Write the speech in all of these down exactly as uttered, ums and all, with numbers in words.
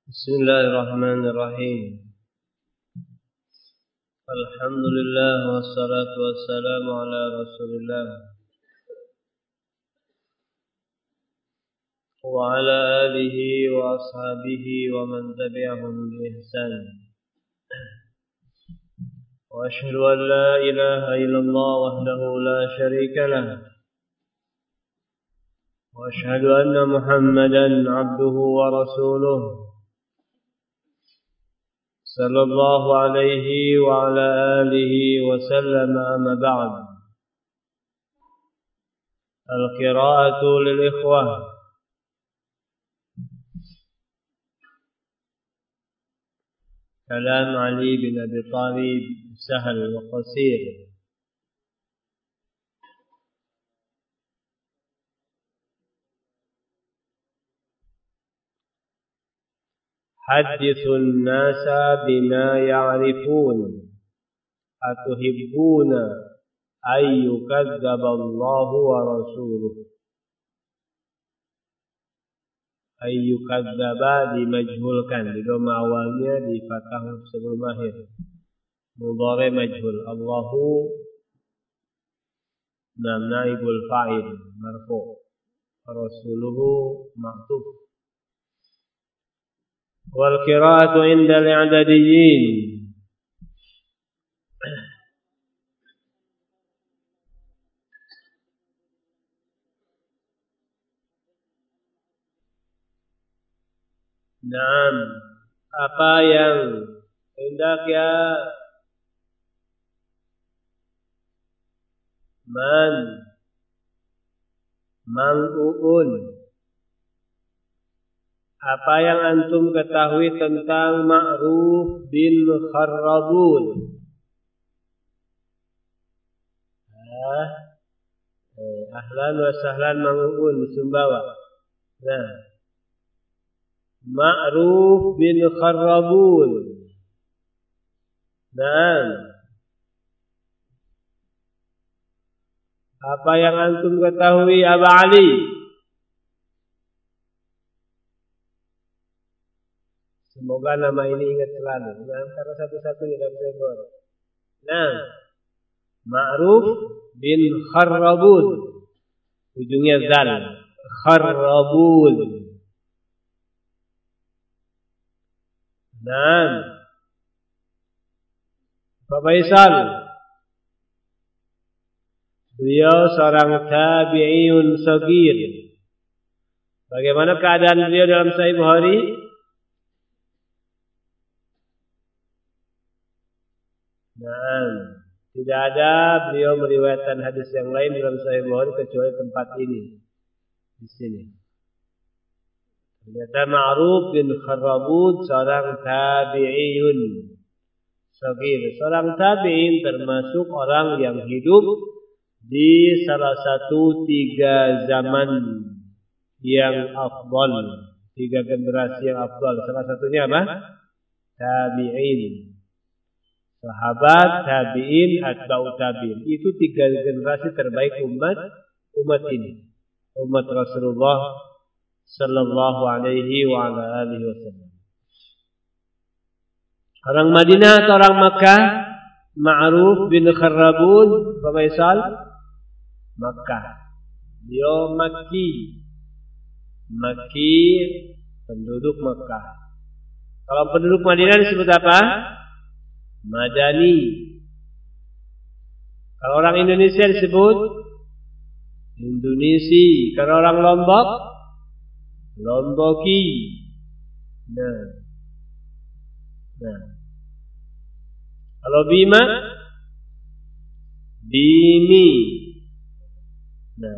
Bismillahirrahmanirrahim. Alhamdulillah wassalatu wassalamu ala Rasulillah wa ala alihi wa ashabihi wa man tabi'ahum bi ihsan. Wa asyhadu an la ilaha illallah wahdahu la syarika lah. Wa asyhadu anna Muhammadan 'abduhu wa rasuluh. Sallallahu alaihi wa ala alihi wa sallam, amma ba'd. Al-qira'atu lil ikhwah. Kalam Ali bin Abi Thalib, sahal wa qasir. Hadithun nasa bima ya'rifun atuhibbuna ay yukadzdzaba Allahu wa rasuluhu. Ay yukadzdzaba dimajhulkan, di dhamma awalnya di fathah sebelum akhir. Mudhari majhul. Allahu naibul fa'il marfu', rasuluhu ma'tuf. Wal qira'atu 'inda al-i'dadiyyin Naam, apa yang hendak ya man mang'uun, apa yang antum ketahui tentang Ma'ruf bin Kharrabun? Ah, eh, ahlan wa sahlan mang'uun di Sumbawa. Nah, Ma'ruf bin Kharrabun. Nah, apa yang antum ketahui Aba Ali? Semoga nama ini ingat selalu. Nah, antara satu-satunya dalam sebor. Nah, Ma'ruf bin Kharrabun. Ujungnya zal. Kharrabun. Nah, Pak Faisal. Beliau seorang tabi'iyun sagir. Bagaimana keadaan beliau dalam Sahih Bukhari? Nah, tidak ada beliau meriwayatkan hadis yang lain dalam Sahih Bukhari kecuali tempat ini. Di sini. Ternyata Ma'ruf bin Kharrabun seorang tabi'iyun sagir. Seorang tabi'in termasuk orang yang hidup di salah satu tiga zaman yang afdal, tiga generasi yang afdal. Salah satunya apa? Tabi'in. Sahabat, tabi'in, atba'u tabi'in. Itu tiga generasi terbaik umat umat ini. Umat Rasulullah sallallahu alaihi wa ala alihi wasallam. Orang Madinah atau orang Makkah? Ma'ruf bin Kharrabun, Pak Faisal? Makkah. Dia Makki. Makki, penduduk Makkah. Kalau penduduk Madinah disebut apa? Madani. Kalau orang Indonesia disebut Indonesi. Kalau orang Lombok, Lomboki. Nah, nah. Kalau Bima, Bimi. Nah,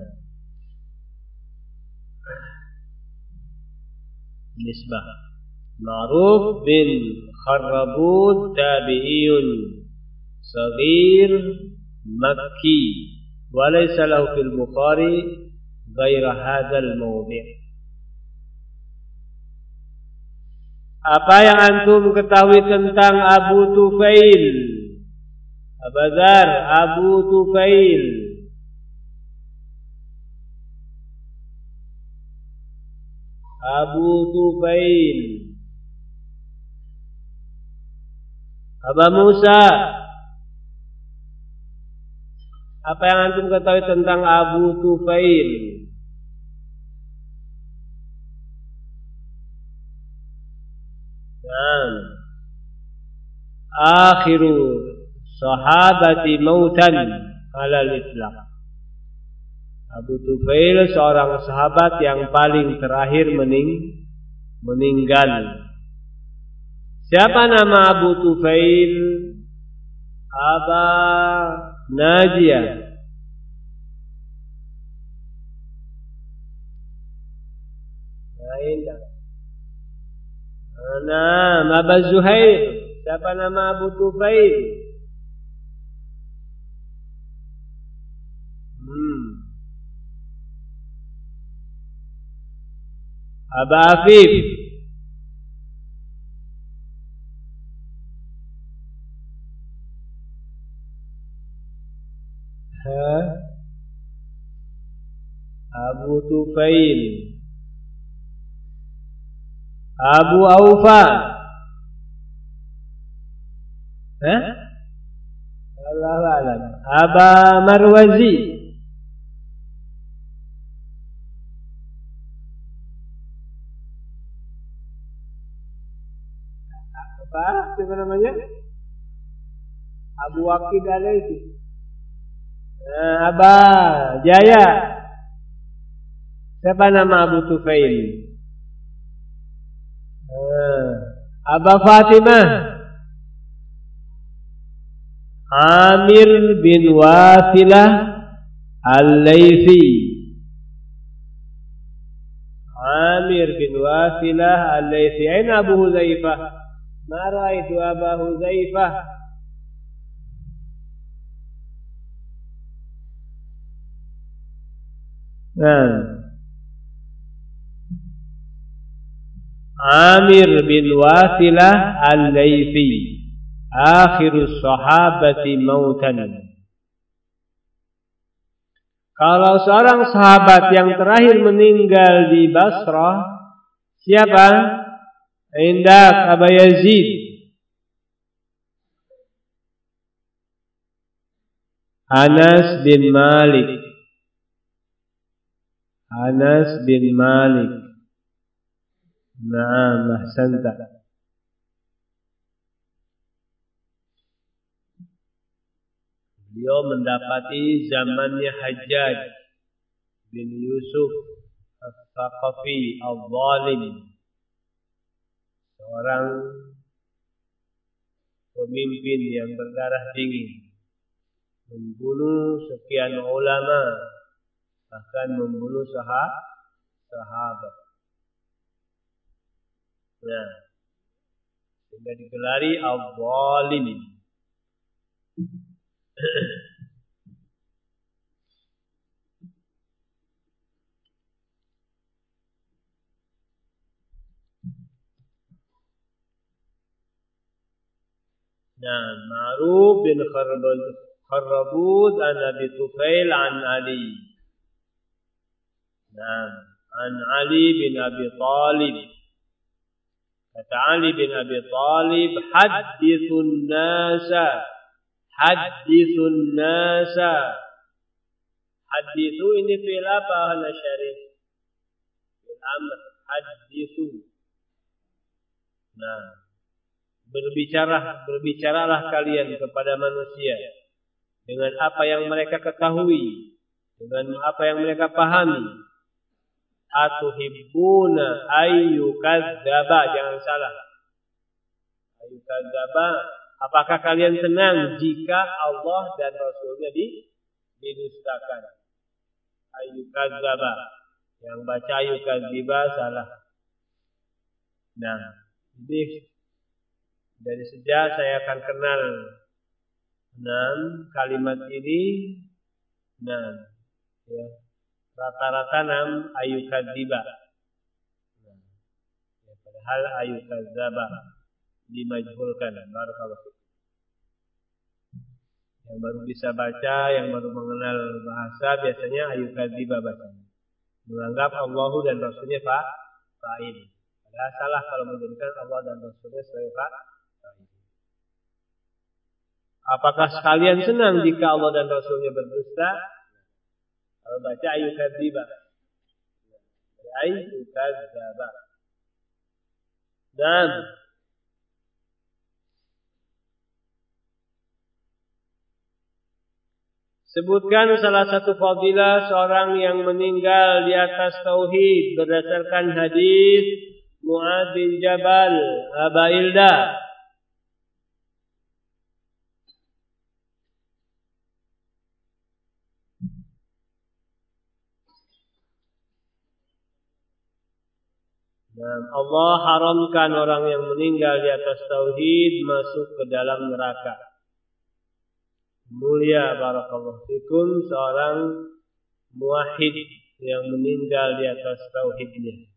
nisbah. Ma'ruf bin Kharrabun tabi'iyun saghir Makki wa laysa lahu fil Bukhari ghaira hadzal mawdi'. Apa yang antum ketahui tentang Abu Tufail? Abazar, Abu Tufail. Abu Tufail. Aba Musa, apa yang antum ketahui tentang Abu Tufail? Nah, akhiru sahabati mautan alal itlaq. Abu Tufail seorang sahabat yang paling terakhir mening meninggal. Siapa nama Abu Tufail? Aba Najiyah. Lain tak? Nama Aba Zuhair. Siapa nama Abu Tufail? Hmm. Aba Afif. Ha? Abu Tufail. Abu Aufa. Hah? Allah alam. Aba Marwazi. Apa? Siapa namanya? Abu Waqid Alaisi. Nah, Aba Jaya. Siapa nama Abu Tufail? Nah, Aba Fatimah. Amir bin Wasilah Al-Laythi. Amir bin Wasilah Al-Laythi. Aina Abu Huzaifah? Ma ra'aitu Abu Huzaifah. Nah, Amir bin Wasilah Al-Laythi, akhirus sahabati mautan. Kalau seorang sahabat yang terakhir meninggal di Basrah, siapa? Indak Aba Yazid. Anas bin Malik. Anas bin Malik. Naam, ahsanta. Beliau mendapati zamannya Hajjaj bin Yusuf Al-Thaqafi Al-Zalim, seorang pemimpin yang berdarah dingin, membunuh sekian ulama, bahkan membunuh sahabat. Nah, sehingga digelari Al-Zalim. Nah, Ma'ruf bin Kharrabud an Abi Tufail an Ali. Nah, an Ali bin Abi Talib. Kata Ali bin Abi Talib, hadithun nasa, hadithun nasa. Hadithu ini fi'il apa ana syarif? Fi'il amr, hadithu. Nah, berbicara, berbicaralah kalian kepada manusia dengan apa yang mereka ketahui, dengan apa yang mereka pahami. Atuhibbuna ayyukadzaba, jangan salah. Ayyukadzaba, apakah kalian senang jika Allah dan Rasulnya didustakan? Ayyukadzaba, yang baca ayyukadziba salah. Nah, jadi dari sejak saya akan kenal enam kalimat ini, nah, ya, rata-rata enam ayyukadziba. Nah, ya, padahal ayyukadzaba dimajhulkan. Barakallahu. Yang baru bisa baca, yang baru mengenal bahasa, biasanya ayyukadziba bacanya, menganggap Allahu dan Rasulnya fa'il. Padahal salah kalau menjadikan Allah dan Rasulnya sebagai fa'il. Apakah sekalian senang jika Allah dan Rasulnya berdusta? Kalau baca ayukadziba. Ayukadziba. Dan sebutkan salah satu fadilah seorang yang meninggal di atas tauhid berdasarkan hadis Mu'adz bin Jabal, Aba Ilda. Dan Allah haramkan orang yang meninggal di atas tauhid masuk ke dalam neraka. Mulia barakallahu fikum seorang muwahhid yang meninggal di atas tauhidnya.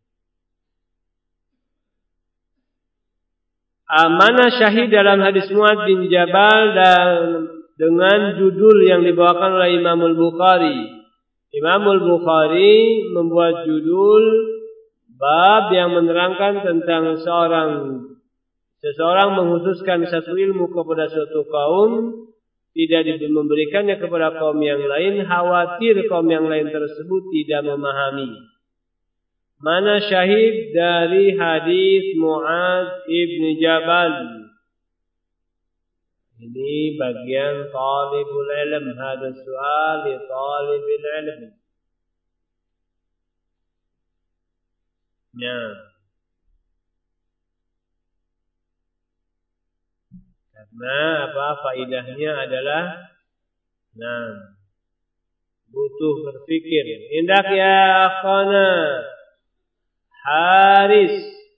Mana syahid dalam hadis Mu'adz bin Jabal dan dengan judul yang dibawakan oleh Imam Al-Bukhari. Imam Al-Bukhari membuat judul bab yang menerangkan tentang seorang seseorang menghususkan satu ilmu kepada suatu kaum, tidak memberikannya kepada kaum yang lain, khawatir kaum yang lain tersebut tidak memahami. Mana syahid dari hadis Mu'adz ibn Jabal? Ini bagian talibul ilm, hadis soal li talibil ilm. Ya. Karena apa faidahnya adalah nah butuh berpikir. Indak ya akhana Haris.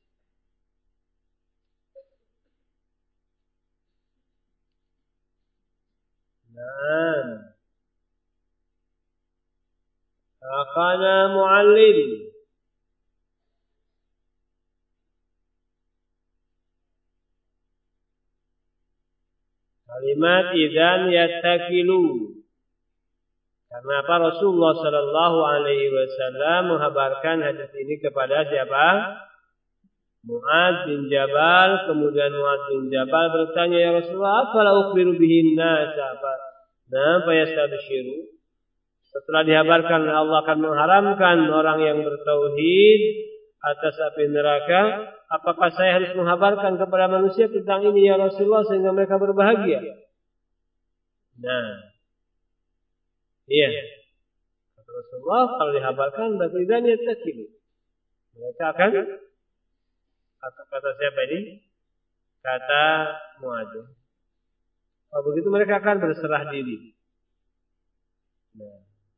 Nah. Akhana muallim. Kalimat idzan yattakilu. Karena apa Rasulullah sallallahu alaihi wasallam menghabarkan hadis ini kepada siapa? Mu'adz bin Jabal. Kemudian Mu'adz bin Jabal bertanya, ya Rasulullah, afala ukhbiru bihin nas apa? Nah, fayastabshiru. Setelah dihabarkan Allah akan mengharamkan orang yang bertauhid atas api neraka, apakah saya harus menghabarkan kepada manusia tentang ini ya Rasulullah sehingga mereka berbahagia? Nah, iya. Kata Rasulullah, kalau dihabarkan berarti dan yattakilu. Mereka akan kata kata siapa ini? Kata Mu'adz. Oh, begitu mereka akan berserah diri. Nah.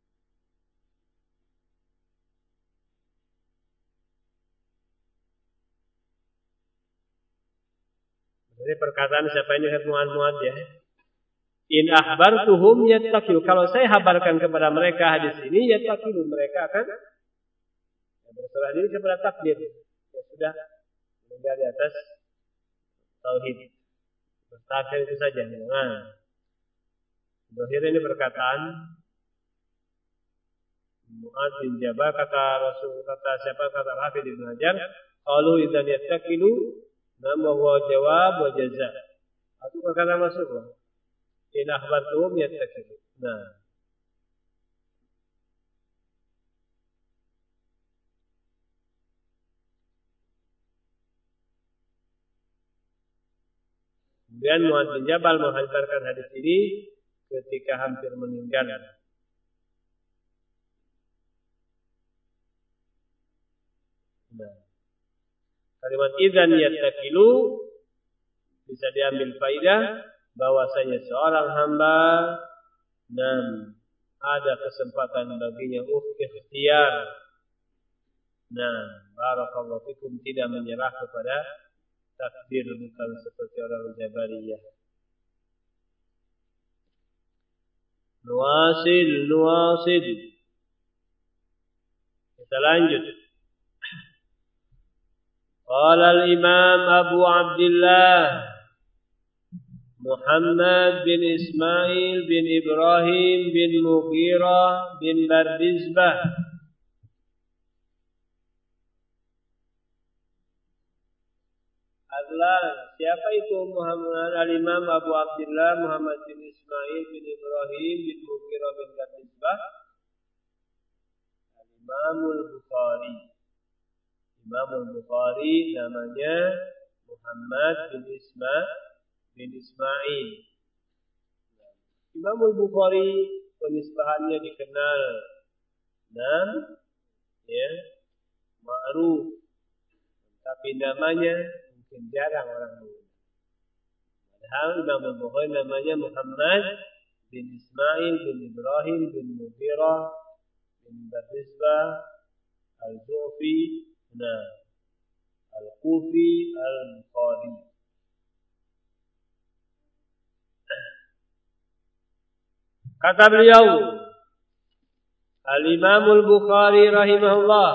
Jadi perkataan siapa ini Mu'adz ya? In akhbartuhum yattaqilu. Kalau saya habarkan kepada mereka hadis ini, yattaqilu, mereka akan berserah diri kepada takdir. Ya sudah meninggal di atas tauhid. Bertakdir itu saja. Nah, Dohir ini perkataan Mu'adz bin Jabal, kata Rasul, kata siapa, kata Hafidz Ibnu Hajar, qalu idzan yattaqilu, nam wa jawab wa jaza. Itu perkataan Rasulullah. In akhbartuhum yattaqilu. Nah. Kemudian Mu'adz bin Jabal menghantarkan hadis ini ketika hampir meninggal. Nah. Kalimat idzan yattaqilu bisa diambil faidah bahwasanya seorang hamba dan ada kesempatan baginya ikhtiar. Nah, barakallahu fikum, tidak menyerah kepada takdir, bukan seperti orang Jabariyah. Nuwasil, nuwasil. Kita lanjut. Qala al-Imam Abu Abdullah Muhammad bin Ismail bin Ibrahim bin Mughirah bin Bardizbah Adlan. Siapa itu Muhammad al-Imam Abu Abdullah Muhammad bin Ismail bin Ibrahim bin Mughirah bin Khatibah? Al-Imamul Bukhari. Imamul Bukhari namanya Muhammad bin Isma bin Ismail. Imamul Bukhari penisbahannya dikenal nam ya ma'ruf, tapi namanya mungkin jarang orang mengenal. Padahal Imamul Bukhari namanya Muhammad bin Ismail bin Ibrahim bin Mughirah bin Khatibah al-Ju'fi nah al-Kufi al-Bukhari. Kata beliau Al-Imamul Bukhari rahimahullah,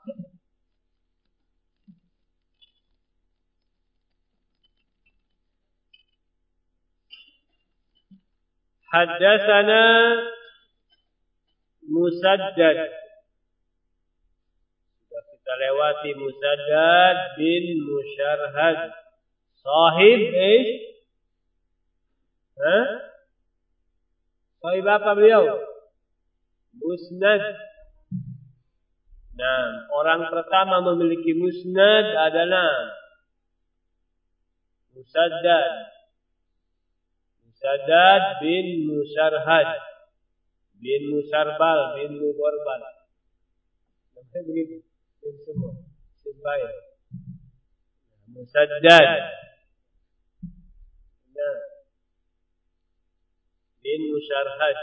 haddatsana Musaddad. Sudah kita lewati Musaddad bin Musharhad. Sahib eh? Hah? Sahib apa beliau? Musnad. Nah, orang pertama memiliki musnad adalah Musaddad. Musaddad bin Musharhad bin Musarbal bin Mugharbal. Namanya begitu. Bin semua. Simpai. Musaddad. Nah. Bin Musharhad.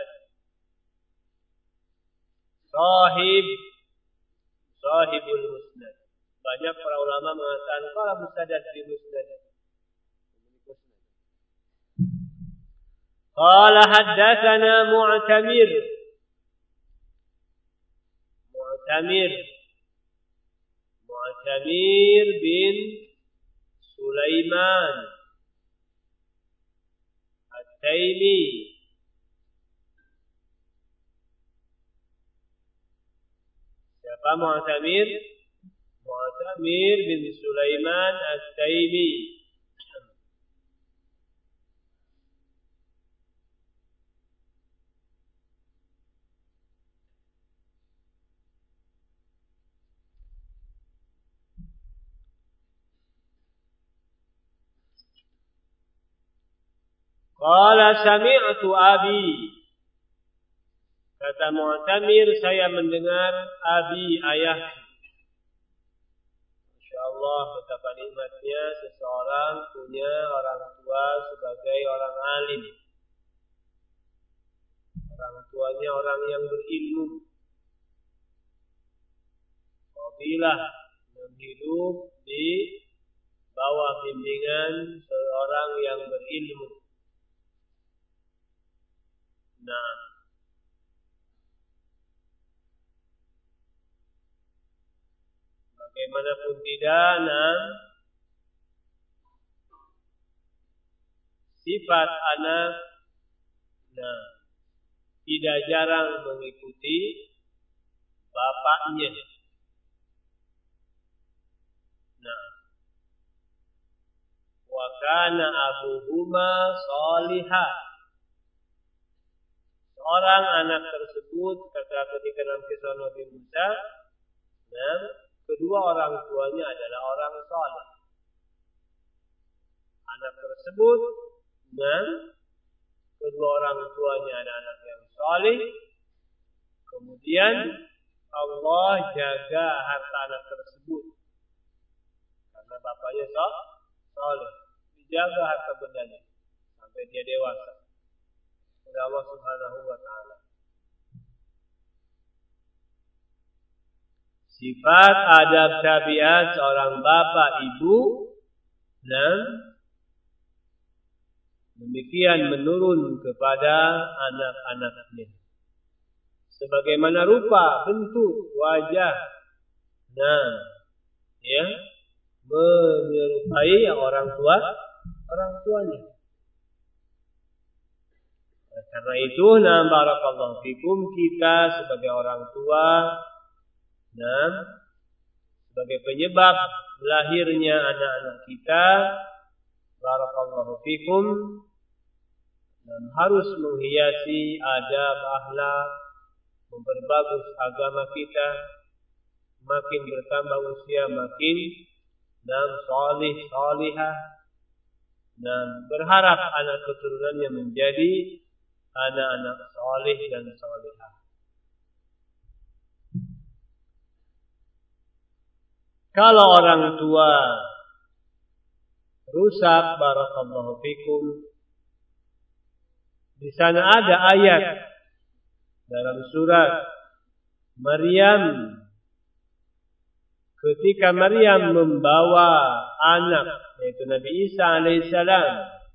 Sahib. Sahibul Musnad. Banyak para ulama mengatakan kalau Musaddad bin Musnad. Qala haddatsana Mu'tamir. Mu'tamir. Mu'tamir bin Sulaiman At-Taimi. Siapa Mu'tamir? Mu'tamir bin Sulaiman At-Taimi. Qala sami'tu abi. Kata Mu'tamir, saya mendengar abi ayah. Masyaallah, betapa nikmatnya seseorang punya orang tua sebagai orang alim. Orang tuanya orang yang berilmu. Fadilah hidup di bawah bimbingan seorang yang berilmu. Nah, bagaimanapun tidak, nah, sifat anak, nah, tidak jarang mengikuti bapaknya. Nah, wa kana abuhuma salihah. Seorang anak tersebut kata ketika dalam kisah Nabi Musa, nah, kedua orang tuanya adalah orang saleh. Anak tersebut, nah, kedua orang tuanya adalah anak yang saleh. Kemudian Allah jaga harta anak tersebut karena bapaknya saleh, dijaga harta bendanya sampai dia dewasa oleh Allah Subhanahu wa taala. Sifat adab tabiat seorang bapak ibu dan demikian menurun kepada anak-anaknya. Sebagaimana rupa, bentuk, wajah, nah, ya, menyerupai orang tua, orang tuanya. Karena itu, nah, barakallahu fikum, kita sebagai orang tua, nah, sebagai penyebab lahirnya anak-anak kita, barakallahu fikum, dan harus menghiasi adab, akhlak, memperbagus agama kita, makin bertambah usia makin dan salih salihah, dan berharap anak keturunannya menjadi anak-anak salih dan salihah. Kalau orang tua rusak, barakallahu fikum, di sana ada ayat dalam surat Maryam, ketika Maryam membawa anak yaitu Nabi Isa alaihissalam,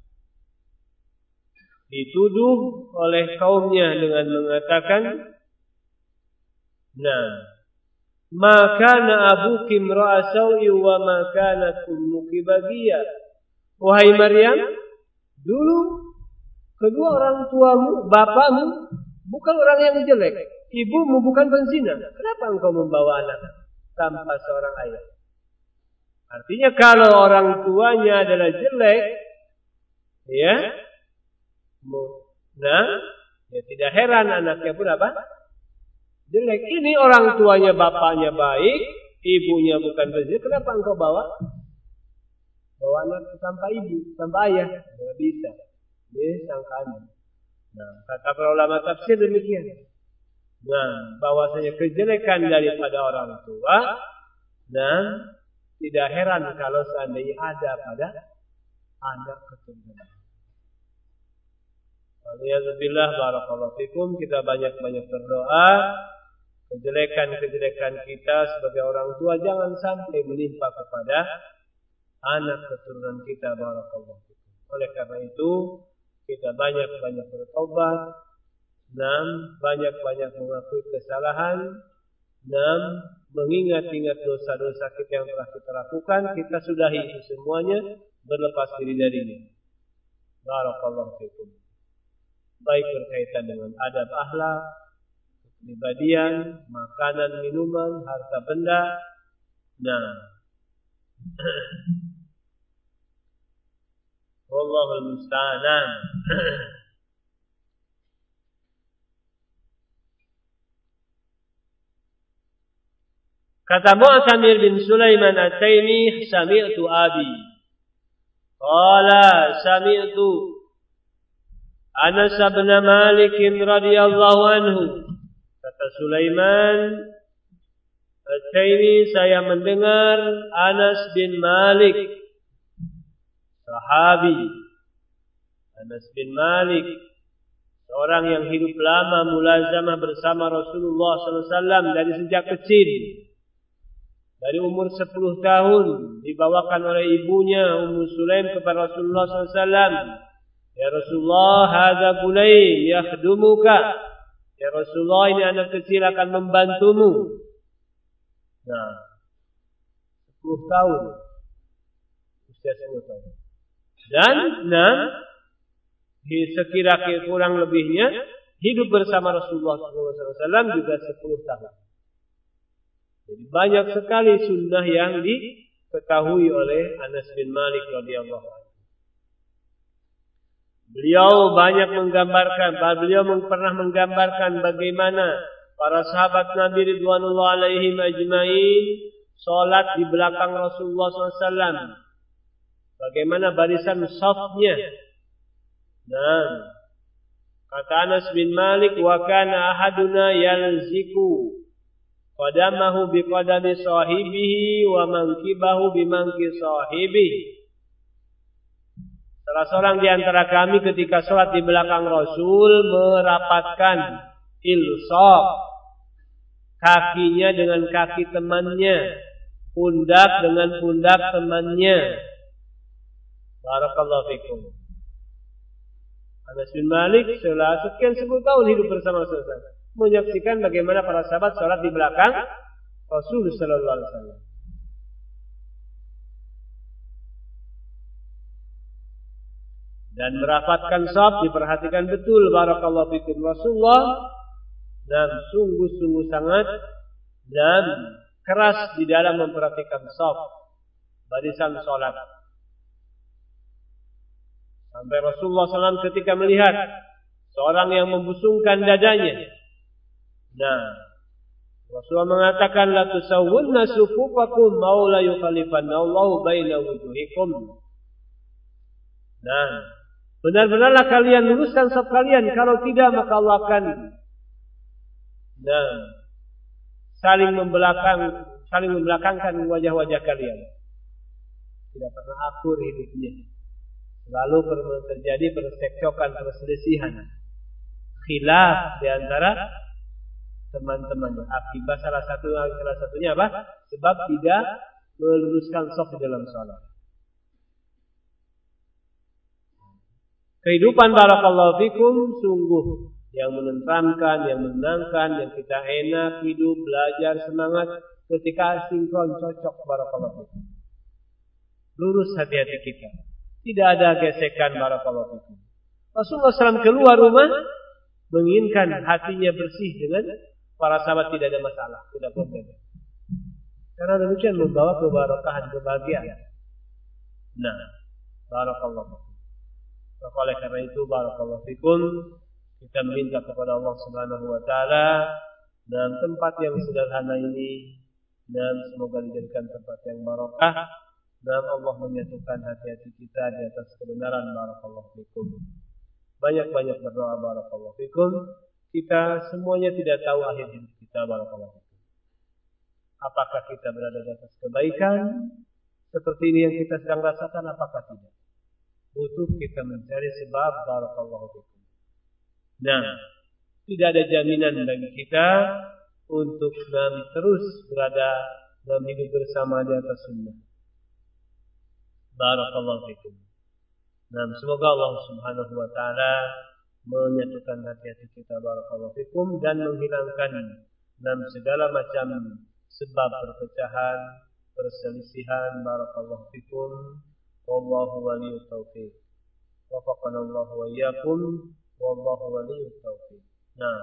dituduh oleh kaumnya dengan mengatakan, nah, maka na abuki imra'a sawi wa ma kanat ummuki baghiya. Wahai Maryam, dulu kedua orang tuamu, bapakmu bukan orang yang jelek, ibumu bukan penzina. Kenapa engkau membawa anak tanpa seorang ayah? Artinya kalau orang tuanya adalah jelek, ya, nah, ya tidak heran anaknya pun apa? Jelek. Ini orang tuanya, bapaknya baik, ibunya bukan penzina. Kenapa engkau bawa? Bawa anak tanpa ibu, tanpa ayah? Tidak bisa. Ini sangkaan. Nah, kata para ulama tafsir demikian. Nah, bahwasanya kejelekan daripada orang tua, dan tidak heran kalau seandainya ada pada anak keturunan. Alhamdulillah, barakallahu fikum, kita banyak-banyak berdoa. Kejelekan-kejelekan kita sebagai orang tua jangan sampai menimpa kepada anak keturunan kita, barakallahu fikum. Oleh karena itu, kita banyak-banyak bertobat, enam, banyak-banyak mengakui kesalahan, enam, mengingat-ingat dosa-dosa kita yang telah kita lakukan, kita sudahi itu semuanya, berlepas diri darinya. Barakallahu fikum. Baik berkaitan dengan adab akhlak, kepribadian, makanan, minuman, harta benda. Nah, wallahul musta'an. Kata Mu'tamir bin Sulaiman At-Taimi, sami'tu abi. Qala sami'tu Anas bin Malik radhiyallahu anhu. Kata Sulaiman At-Taimi, saya mendengar Anas bin Malik, sahabi Anas bin Malik, seorang yang hidup lama mulazamah bersama Rasulullah sallallahu alaihi wasallam dari sejak kecil. Dari umur sepuluh tahun dibawakan oleh ibunya Ummu Sulaim kepada Rasulullah sallallahu alaihi wasallam. Ya Rasulullah, hadza gulaim yakhdumuka. Ya Rasulullah, ini anak kecil akan membantumu. Nah, sepuluh tahun. Usia sepuluh tahun. Dan, nah, sekira-kira kurang lebihnya hidup bersama Rasulullah sallallahu alaihi wasallam juga sepuluh tahun. Jadi banyak sekali sunnah yang diketahui oleh Anas bin Malik radhiyallahu anhu. Beliau banyak menggambarkan, beliau pernah menggambarkan bagaimana para sahabat Nabi ridwanullah alaihim ajmain salat di belakang Rasulullah sallallahu alaihi wasallam. Bagaimana barisan safnya. Dan kata Anas bin Malik, wa kana ahaduna yalziku qadamahu biqadami sahibihi wa mankibahu bimanki sahibihi. Salah seorang di antara kami ketika sholat di belakang Rasul merapatkan ilsaq, kakinya dengan kaki temannya, pundak dengan pundak temannya. Barakallahu fikum. Anas bin Malik setelah sekian sepuluh tahun hidup bersama Rasul, menyaksikan bagaimana para sahabat sholat di belakang Rasul sallallahu alaihi wasallam. Dan merapatkan shaf, diperhatikan betul, barakallahu fikum, Rasulullah, dan sungguh-sungguh sangat dan keras di dalam memperhatikan shaf. barisan sholat. Sampai Rasulullah shallallahu alaihi wasallam ketika melihat seorang yang membusungkan dadanya. Nah, Rasulullah mengatakan la tusawwunna sufufakum aw la yukhalifanallahu baina wujuhikum. Nah, benar-benarlah kalian luruskan saf kalian, kalau tidak maka Allah akan nah, saling membelakang, saling membelakangkan wajah-wajah kalian. Tidak pernah akur hidupnya. Lalu terjadi percekcokan, perselisihan, khilaf di antara teman-temannya. Akibat salah satu salah satunya apa? Sebab tidak meluruskan shaf di dalam salat. Kehidupan barakallahu fikum sungguh yang menenteramkan, yang menenangkan, yang kita enak hidup, belajar, semangat ketika sinkron cocok barakallahu fikum. Lurus hati-hati kita. Tidak ada gesekan barakallahu fikum. Rasulullah shallallahu alaihi wasallam keluar rumah menginginkan hatinya bersih dengan para sahabat, tidak ada masalah, tidak problem. Karena demikian membawa keberkahan, kebahagiaan. Nah, barakallahu fikum. Maka oleh karena itu barakallahu fikum, kita minta kepada Allah Subhanahu wa taala dalam tempat yang sederhana ini, dan semoga dijadikan tempat yang barokah, dan Allah menyatukan hati-hati kita di atas kebenaran barakallahu fikum. Banyak-banyak berdoa barakallahu fikum. Kita semuanya tidak tahu akhir hidup kita barakallahu fikum. Apakah kita berada di atas kebaikan seperti ini yang kita sedang rasakan, apakah tidak? Butuh kita mencari sebab barakallahu fikum. Nah, tidak ada jaminan bagi kita untuk terus berada dalam hidup bersama di atas sunnah. Barakallahu fikum. Nah, semoga Allah Subhanahu wa taala menyatukan hati-hati kita barakallahu fikum dan menghilangkan dalam segala macam sebab perpecahan, perselisihan barakallahu fikum. Wallahu waliyut taufiq. Wafaqana Allah wa iyyakum. Wallahu waliyut taufiq. Nah,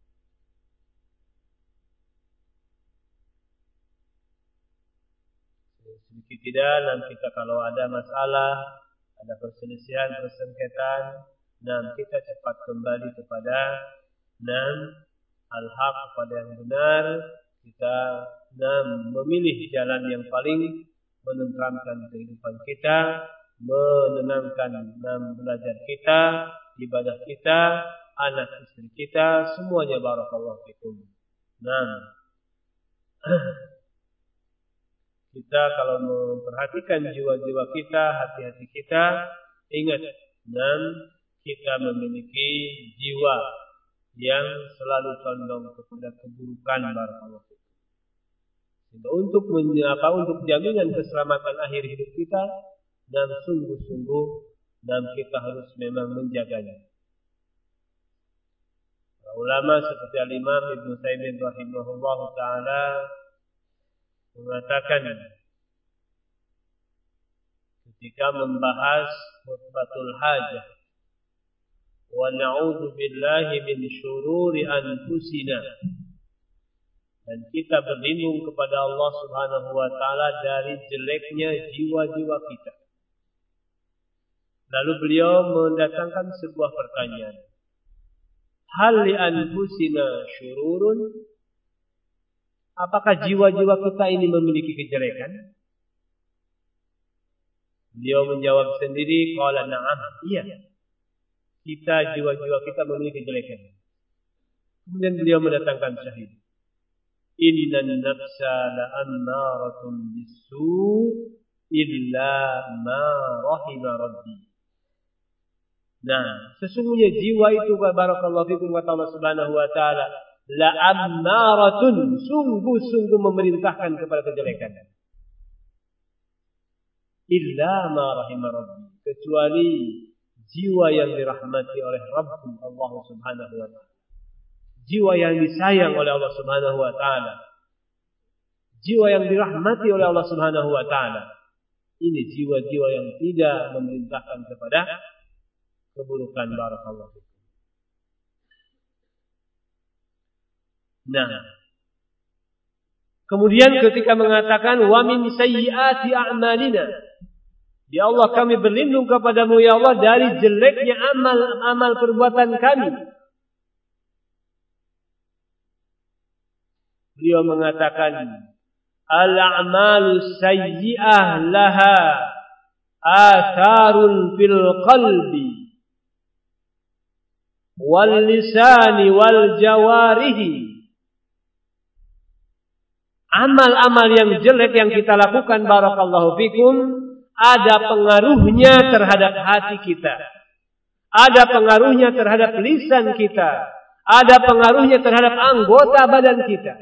sedikit tidak, nanti kita kalau ada masalah, ada perselisihan, persengketaan, dan kita cepat kembali kepada dan al-haq, kepada yang benar. Kita dan memilih jalan yang paling menenteramkan kehidupan kita, menenangkan dan belajar kita, ibadah kita, anak istri kita, semuanya barakallahu fikum. Nah, kita kalau memperhatikan jiwa-jiwa kita, hati-hati kita, ingat, dan kita memiliki jiwa yang selalu condong kepada keburukan barakallahu fikum. Untuk menyapa, untuk jaminan keselamatan akhir hidup kita, dan sungguh-sungguh dan kita harus memang menjaganya. Para ulama seperti Al-Imam Ibnu Taimiyah rahimahullah taala mengatakan ketika membahas khutbatul hajah, wa na'udzu billahi min syururi anfusina, dan kita berlindung kepada Allah Subhanahu wa taala dari jeleknya jiwa-jiwa kita. Lalu beliau mendatangkan sebuah pertanyaan. Hal li anfusina syururun? Apakah jiwa-jiwa kita ini memiliki kejelekan? Beliau menjawab sendiri, qala na'am, iya. Kita, jiwa-jiwa kita memiliki kejelekan. Kemudian beliau mendatangkan syahid. Innan nafsa la'ammaratun bisu' illa ma rahima rabbi. Nah, sesungguhnya jiwa itu barakallahu fikum kata Allah Subhanahu wa taala, la'ammaratun, sungguh-sungguh memerintahkan kepada kejelekan. Illa ma rahima rabbi, kecuali jiwa yang dirahmati oleh Rabb Allah Subhanahu wa taala. Jiwa yang disayang oleh Allah Subhanahu wa taala. Jiwa yang dirahmati oleh Allah Subhanahu wa taala. Ini jiwa-jiwa yang tidak memerintahkan kepada keburukan barakallahu fikum. Nah, Kemudian ketika mengatakan wa min sayyiati a'malina, ya Allah kami berlindung kepadamu ya Allah dari jeleknya amal-amal perbuatan kami. Beliau mengatakan al-a'malu sayyi'ah laha atharun fil qalbi wal lisani wal jawarihi. Amal-amal yang jelek yang kita lakukan barakallahu fikum ada pengaruhnya terhadap hati kita. Ada pengaruhnya terhadap lisan kita. Ada pengaruhnya terhadap anggota badan kita.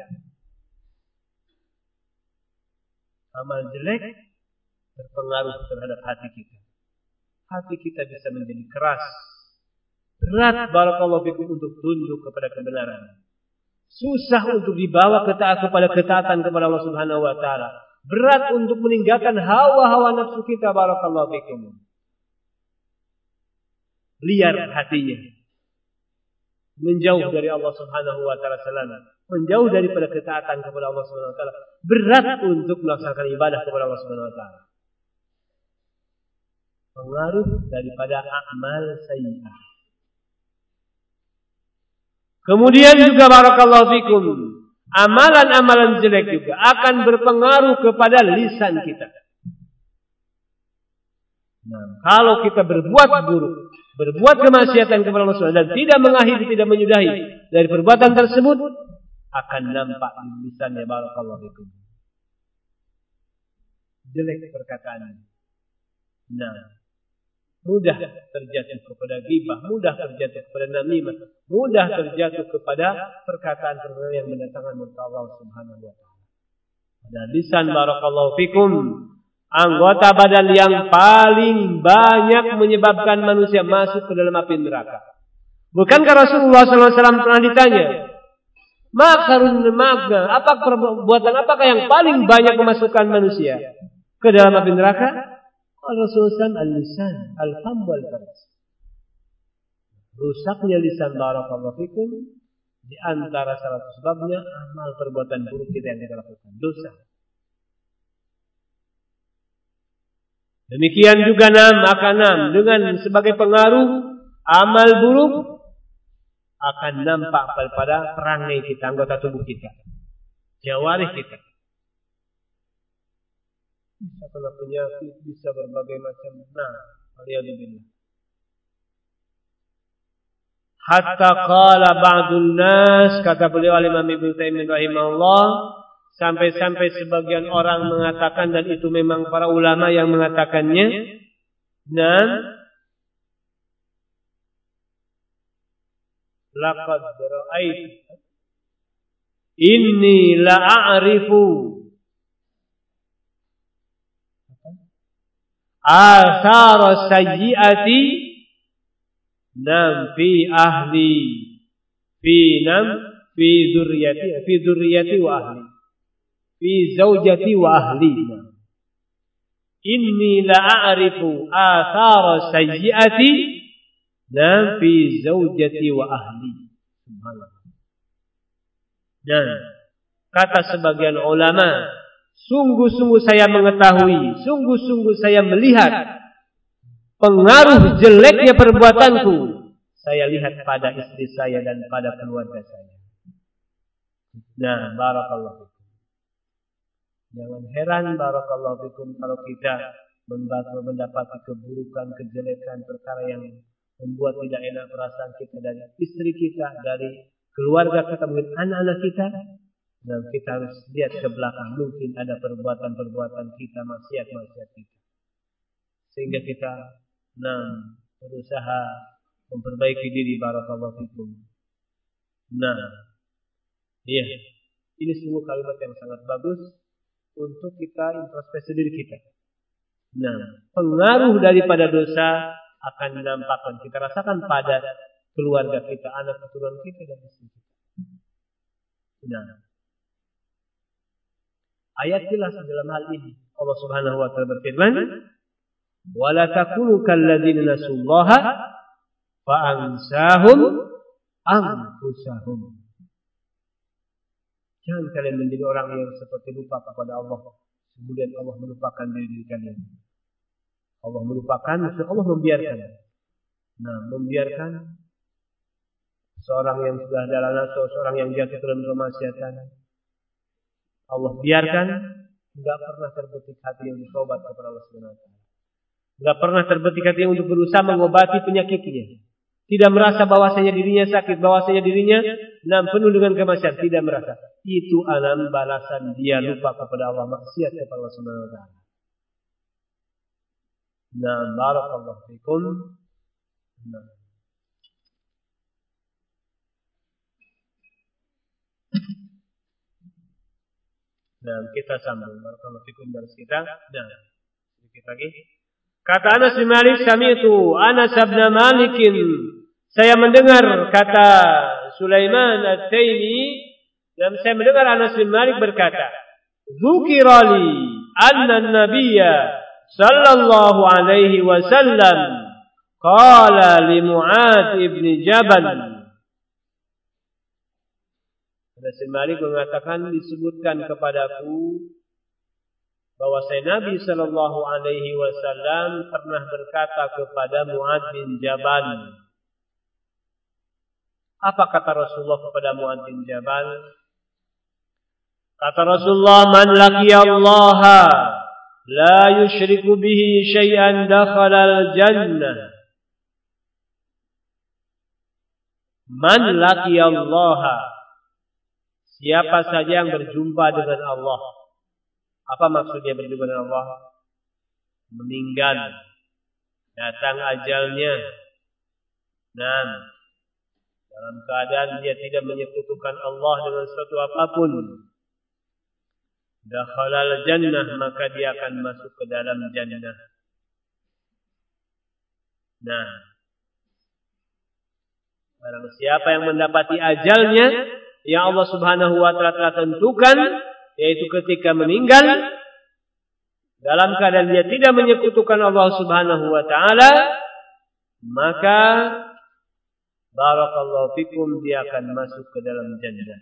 Amal jelek berpengaruh terhadap hati kita. Hati kita bisa menjadi keras. Berat barakallahu fikum untuk tunduk kepada kebenaran. Susah untuk dibawa ketaat kepada ketaatan kepada Allah Subhanahu wa taala. Berat untuk meninggalkan hawa-hawa nafsu kita barakallahu fikum. Liar hatinya. Menjauh dari Allah Subhanahu wa taala selama. Menjauh daripada ketaatan kepada Allah Subhanahu wa taala. Berat untuk melaksanakan ibadah kepada Allah Subhanahu wa taala. Pengaruh daripada amal sayyi'ah. Kemudian juga barakallahu fikum, amalan-amalan jelek juga akan berpengaruh kepada lisan kita. Nah, kalau kita berbuat buruk, berbuat kemaksiatan kepada Allah Subhanahu wa taala dan tidak mengakhiri, tidak menyudahi dari perbuatan tersebut, akan nampak di lisannya barakallahu fikum. Jelek perkataannya. Nah, mudah terjatuh kepada ghibah, mudah terjatuh kepada namimah, mudah terjatuh kepada perkataan-perkataan yang mendatangkan murka Allah Subhanahu wa taala. Pada lisan barakallahu fikum, anggota badan yang paling banyak menyebabkan manusia masuk ke dalam api neraka. Bukankah Rasulullah sallallahu alaihi wasallam pernah ditanya, "Makarun maga, apa perbuatan apakah yang paling banyak memasukkan manusia ke dalam api neraka?" Rasulullah al-lisan, al-fam wal farj. Rusaknya lisan barakallahu fikum di antara salah satu sebabnya amal perbuatan buruk kita yang kita lakukan, dosa. Demikian juga nam akan nam dengan sebagai pengaruh amal buruk akan nampak pada perangai kita, anggota tubuh kita, jawarih kita. Bisa kena penyakit, bisa berbagai macam. Nah, waliyadzubillah. Hatta qala ba'dun nas, kata beliau Imam Ibnu Taimiyah rahimahullah, sampai-sampai sebagian orang mengatakan, dan itu memang para ulama yang mengatakannya, dan laqad ra'aitu inni la'arifu athara sayyiati nam fi ahli fi nam fi dzurriyyati fi dzurriyyati wa ahli fi zaujati wa ahli. Inni la a'rifu athara sayyiati nam fi zaujati wa ahli. Subhanallah. Dan kata sebagian ulama, sungguh-sungguh saya mengetahui, sungguh-sungguh saya melihat pengaruh jeleknya perbuatanku. Saya lihat pada istri saya dan pada keluarga saya. Nah, barakallahu fikum. Jangan heran barakallahu fikum kalau kita mendapati keburukan, kejelekan, perkara yang membuat tidak enak perasaan kita dari istri kita, dari keluarga kita, mungkin anak-anak kita. Dan kita harus lihat ke belakang, mungkin ada perbuatan-perbuatan kita, maksiat-maksiat kita, sehingga kita nah, berusaha memperbaiki diri barakallahu fikum. Nah, iya, ini sungguh kalimat yang sangat bagus untuk kita introspeksi diri kita. Nah, pengaruh daripada dosa akan dinampakkan kita rasakan pada keluarga kita, anak keturunan kita dan istri kita. Nah, ayat jelas dalam hal ini. Allah Subhanahu wa taala berfirman, "Wa la takunu kalladzina nasullaha fa ansahum anfusahum." Jangan kalian menjadi orang yang seperti lupa kepada Allah, kemudian Allah melupakan diri kalian. Allah melupakan, maksudnya Allah membiarkan. Nah, membiarkan seorang yang sudah dalam seorang yang jatuh dalam kemaksiatan, Allah biarkan, enggak pernah terbetik hati yang bertobat kepada Allah Subhanahu wa taala. Enggak pernah terbetik hati untuk berusaha mengobati penyakitnya. Tidak merasa bahwasanya dirinya sakit, bahwasanya dirinya nam penuh dengan kemaksiatan, tidak merasa. Itu alam balasan dia lupa kepada Allah, maksiat kepada Allah Subhanahu wa taala. Nah, barakallahu fikum. Nah. Nah, kita sambung barakallahu fikum dari kita. Nah, sedikit lagi. Kata Anas bin Malik, sami'tu Anas bin Malik, saya mendengar, kata Sulaiman At-Taimi, dan saya mendengar Anas bin Malik berkata, dzukirali anna an-nabiyya sallallahu alaihi wasallam qala li Mu'adz ibn Jabal. Anas bin Malik mengatakan, disebutkan kepadaku bahwa Nabi sallallahu alaihi wasallam pernah berkata kepada Mu'adz bin Jabal. Apa kata Rasulullah kepada Mu'adz bin Jabal? Kata Rasulullah, man laqiyallaha la yusyriku bihi syai'an dakhala al-jannah. Man laqiyallaha, siapa saja yang berjumpa dengan Allah. Apa maksudnya berjumpa dengan Allah? Meninggal, datang ajalnya, dan dalam keadaan dia tidak menyekutukan Allah dengan suatu apapun, dakhalal jannah, maka dia akan masuk ke dalam jannah. Nah, barang siapa yang mendapati ajalnya yang Allah Subhanahu wa taala telah tentukan, yaitu ketika meninggal dalam keadaan dia tidak menyekutukan Allah Subhanahu wa taala, maka barakallahu fikum, dia akan masuk ke dalam jannah.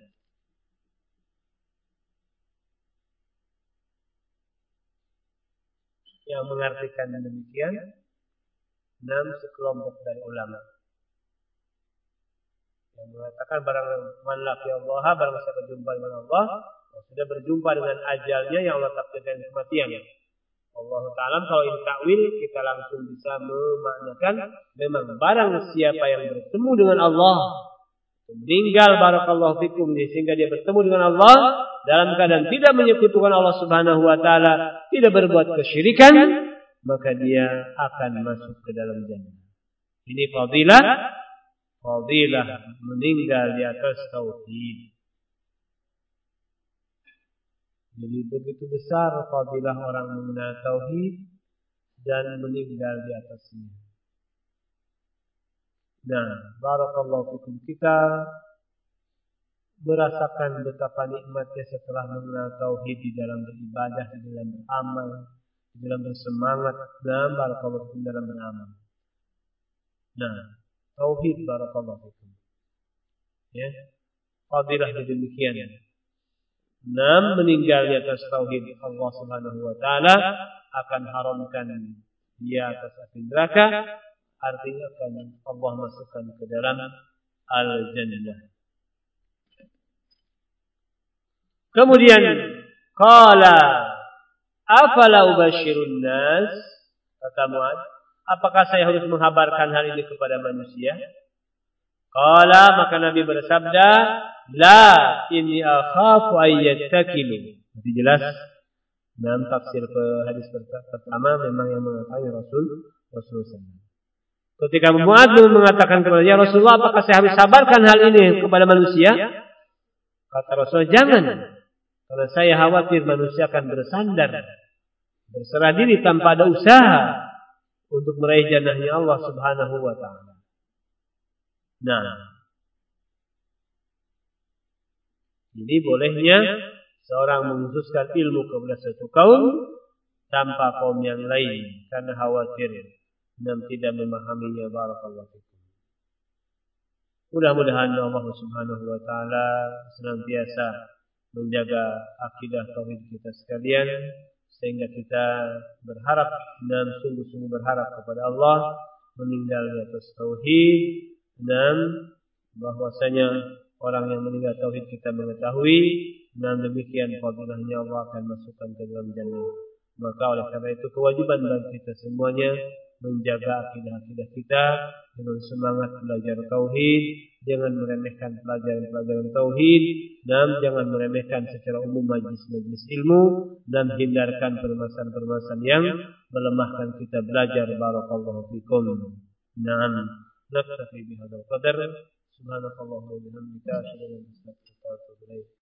Yang mengartikan demikian enam sekelompok dari ulama yang mengatakan barang man laqiyallaha, barang siapa berjumpa dengan Allah, sudah berjumpa dengan ajalnya yang Allah takdirkan kematian. Allah Ta'ala, kalau ini takwil, kita langsung bisa memaknakan memang barang siapa yang bertemu dengan Allah, meninggal barakallahu fikum, sehingga dia bertemu dengan Allah dalam keadaan tidak menyekutukan Allah Subhanahu wa taala, tidak berbuat kesyirikan, maka dia akan masuk ke dalam jannah. Ini fadilah, fadilah meninggal di atas tauhid. Jadi begitu besar fadilah orang mengenal tauhid dan meninggal di atasnya. Nah, barakallahu fikum, kita merasakan betapa nikmatnya setelah mengenal tauhid di dalam beribadah, di dalam beramal, di dalam bersemangat, dan barakallahu fikum dalam beramal. Nah, tauhid barakallahu fikum. Ya, fadilah demikian. Enam, meninggal di atas tauhid Allah Subhanahu wa taala akan haramkan dia atas api neraka, artinya akan Allah masukkan ke dalam al-jannah. Kemudian qala afala ubashirun nas, kata Mu'adz, apakah saya harus menghabarkan hal ini kepada manusia? Qala, maka Nabi bersabda, la inni akhafu ayyattakilu. Itu jelas dalam tafsir hadis pertama memang yang mengatakan Rasul Rasul sallallahu alaihi wasallam. Ketika Mu'adz mengatakan kepada Rasulullah, apakah saya harus sabarkan hal ini kepada manusia? Kata Rasulullah, jangan. Karena saya khawatir manusia akan bersandar, berserah diri tanpa ada usaha untuk meraih jannahnya Allah Subhanahu wa taala. Nah, ini bolehnya seorang mengkhususkan ilmu kepada satu kaum tanpa kaum yang lain karena khawatir dan tidak memahaminya. Barakallahu fikum. Mudah-mudahan Allah Subhanahu wa taala senantiasa menjaga akidah tauhid kita sekalian, sehingga kita berharap dan sungguh-sungguh berharap kepada Allah meninggal di atas tauhid, dan bahwasanya orang yang meninggal tauhid kita mengetahui, dan demikian fadilahnya Allah akan masukkan ke dalam jannah. Maka oleh karena itu kewajiban bagi kita semuanya menjaga akidah-akidah kita dengan semangat belajar tauhid, jangan meremehkan pelajaran-pelajaran tauhid, dan jangan meremehkan secara umum majlis-majlis ilmu, dan hindarkan permasalahan-permasalahan yang melemahkan kita belajar. Barakallahu fikum. Naam, naktafi bihadzal qadar. Subhanakallahumma wa bihamdika asyhadu an la ilaha illa anta astaghfiruka wa atubu ilaik.